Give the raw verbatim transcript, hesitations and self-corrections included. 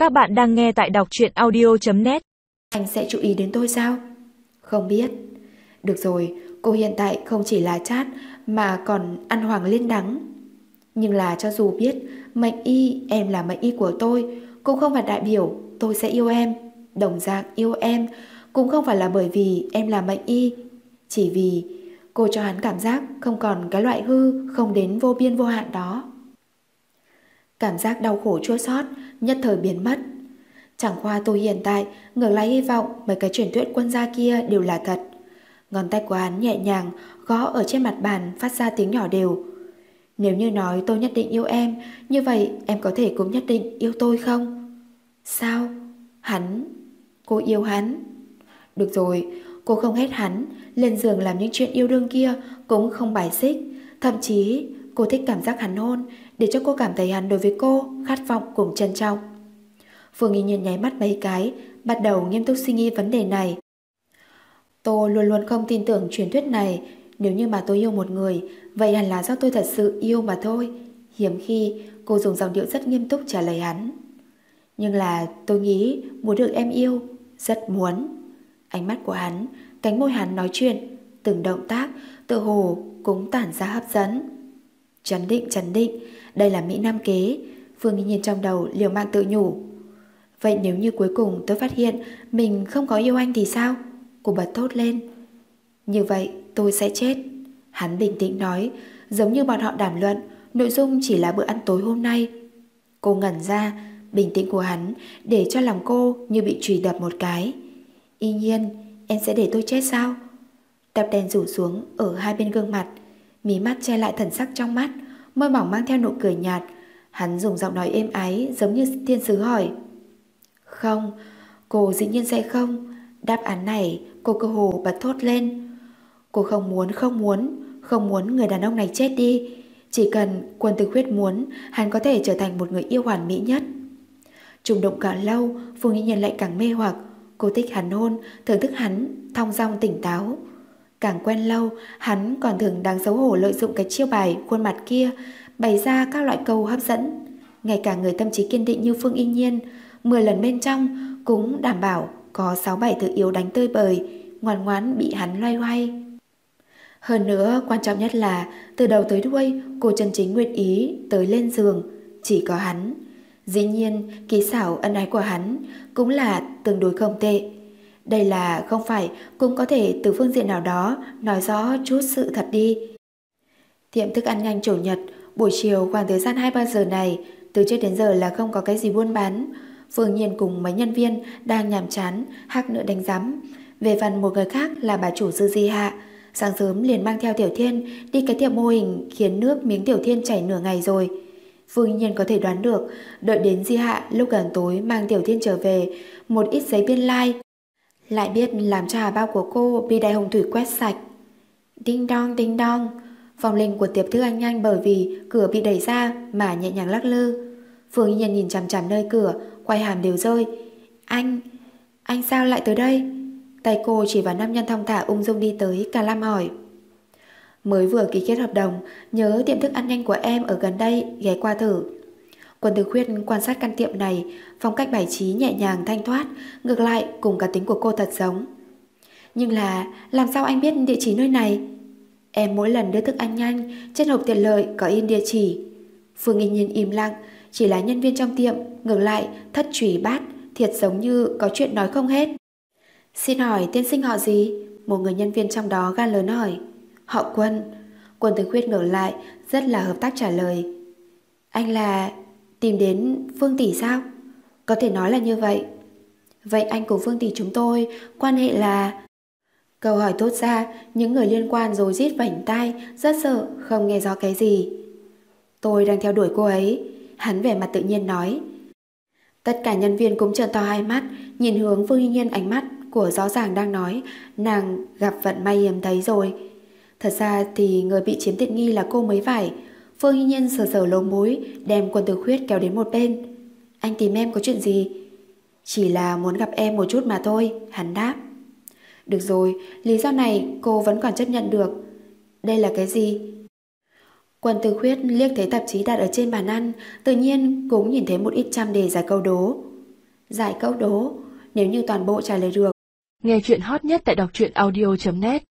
Các bạn đang nghe tại đọc truyện audio chấm net. Anh sẽ chú ý đến tôi sao? Không biết. Được rồi, cô hiện tại không chỉ là chát mà còn ăn hoàng liên đắng. Nhưng là cho dù biết mệnh y em là mệnh y của tôi, cũng không phải đại biểu tôi sẽ yêu em. Đồng dạng yêu em cũng không phải là bởi vì em là mệnh y, chỉ vì cô cho hắn cảm giác không còn cái loại hư không đến vô biên vô hạn đó. Cảm giác đau khổ chua xót nhất thời biến mất. Chẳng qua tôi hiện tại ngược lại hy vọng mấy cái truyền thuyết quân gia kia đều là thật. Ngón tay của hắn nhẹ nhàng gõ ở trên mặt bàn, phát ra tiếng nhỏ đều. Nếu như nói tôi nhất định yêu em, như vậy em có thể cũng nhất định yêu tôi không? Sao? Hắn? Cô yêu hắn? Được rồi, cô không ghét hắn, lên giường làm những chuyện yêu đương kia cũng không bài xích. Thậm chí cô thích cảm giác hắn hôn, để cho cô cảm thấy hắn đối với cô khát vọng cùng trân trọng. Phương Nghi Nhiên nháy mắt mấy cái, bắt đầu nghiêm túc suy nghĩ vấn đề này. Tôi luôn luôn không tin tưởng truyền thuyết này. Nếu như mà tôi yêu một người, vậy hẳn là do tôi thật sự yêu mà thôi. Hiếm khi cô dùng giọng điệu rất nghiêm túc trả lời hắn. Nhưng là tôi nghĩ muốn được em yêu, rất muốn. Ánh mắt của hắn, cánh môi hắn nói chuyện, từng động tác tự hồ cũng tản ra hấp dẫn. Trấn định, trấn định, đây là Mỹ Nam kế. Phương Nghi Nhiên trong đầu liều mạng tự nhủ. Vậy nếu như cuối cùng tôi phát hiện mình không có yêu anh thì sao? Cô bật thốt lên. Như vậy tôi sẽ chết. Hắn bình tĩnh nói, giống như bọn họ đàm luận, nội dung chỉ là bữa ăn tối hôm nay. Cô ngẩn ra, bình tĩnh của hắn để cho lòng cô như bị chùy đập một cái. Y Nhiên, em sẽ để tôi chết sao? Đập đèn rủ xuống ở hai bên gương mặt, mí mắt che lại thần sắc trong mắt, môi mỏng mang theo nụ cười nhạt. Hắn dùng giọng nói êm ái giống như thiên sứ hỏi. Không, cô dĩ nhiên sẽ không. Đáp án này cô cơ hồ bật thốt lên. Cô không muốn, không muốn, không muốn người đàn ông này chết đi. Chỉ cần Quân Tử Khuyết muốn, hắn có thể trở thành một người yêu hoàn mỹ nhất. Trùng động càng lâu, Phương Nghi Nhiên lại càng mê hoặc. Cô thích hắn hôn, thưởng thức hắn thong dong tỉnh táo. Càng quen lâu, hắn còn thường đáng xấu hổ lợi dụng cái chiêu bài khuôn mặt kia, bày ra các loại câu hấp dẫn. Ngay cả người tâm trí kiên định như Phương Y Nhiên, mười lần bên trong cũng đảm bảo có sáu bảy thứ yếu đánh tơi bời, ngoan ngoãn bị hắn loay hoay. Hơn nữa, quan trọng nhất là từ đầu tới đuôi cô chân chính nguyện ý tới lên giường chỉ có hắn. Dĩ nhiên, kỹ xảo ân ái của hắn cũng là tương đối không tệ. Đây là không phải cũng có thể từ phương diện nào đó nói rõ chút sự thật đi. Tiệm thức ăn nhanh chủ nhật, buổi chiều khoảng thời gian hai ba giờ này, từ trước đến giờ là không có cái gì buôn bán. Phương Nhiên cùng mấy nhân viên đang nhàm chán hắc nữa đánh rắm. Về phần một người khác là bà chủ Dư Di Hạ, sáng sớm liền mang theo Tiểu Thiên đi cái tiệm mô hình khiến nước miếng Tiểu Thiên chảy nửa ngày rồi. Phương Nhiên có thể đoán được, đợi đến Di Hạ lúc gần tối mang Tiểu Thiên trở về một ít giấy biên lai, lại biết làm cho hà bao của cô bị đại hồng thủy quét sạch. Đinh đong đinh đong, vòng linh của tiệm thức ăn nhanh bởi vì cửa bị đẩy ra mà nhẹ nhàng lắc lư. Phương Nhiên nhìn chằm chằm nơi cửa, quay hàm đều rơi. Anh, anh sao lại tới đây? Tay cô chỉ vào nam nhân thong thả ung dung đi tới, cả lam hỏi. Mới vừa ký kết hợp đồng, nhớ tiệm thức ăn nhanh của em ở gần đây, ghé qua thử. Quân Tử Khuyết quan sát căn tiệm này, phong cách bài trí nhẹ nhàng thanh thoát, ngược lại cùng cá tính của cô thật giống. Nhưng là làm sao anh biết địa chỉ nơi này? Em mỗi lần đưa thức ăn nhanh, trên hộp tiện lợi có in địa chỉ. Phương Nghi Nhiên im lặng, chỉ là nhân viên trong tiệm, ngược lại thất trùy bát, thiệt giống như có chuyện nói không hết. Xin hỏi tiên sinh họ gì? Một người nhân viên trong đó gan lớn hỏi. Họ Quân. Quân Tử Khuyết ngược lại rất là hợp tác trả lời. Anh là tìm đến Phương tỷ sao? Có thể nói là như vậy. Vậy anh cùng Phương tỷ chúng tôi quan hệ là... Câu hỏi thốt ra, những người liên quan rối rít vảnh tai, rất sợ không nghe rõ cái gì. Tôi đang theo đuổi cô ấy. Hắn vẻ mặt tự nhiên nói. Tất cả nhân viên cũng trợn to hai mắt, nhìn hướng Phương Y Nhiên, ánh mắt của rõ ràng đang nói nàng gặp vận may hiếm thấy rồi. Thật ra thì người bị chiếm tiện nghi là cô mới phải. Phương Y Nhiên sờ sờ lỗ mũi, đem Quân Tử Khuyết kéo đến một bên. Anh tìm em có chuyện gì? Chỉ là muốn gặp em một chút mà thôi, hắn đáp. Được rồi, lý do này cô vẫn còn chấp nhận được. Đây là cái gì? Quân Tử Khuyết liếc thấy tạp chí đặt ở trên bàn ăn, tự nhiên cũng nhìn thấy một ít trăm đề giải câu đố. Giải câu đố. Nếu như toàn bộ trả lời được. Nghe chuyện hot nhất tại đọc truyện audio chấm net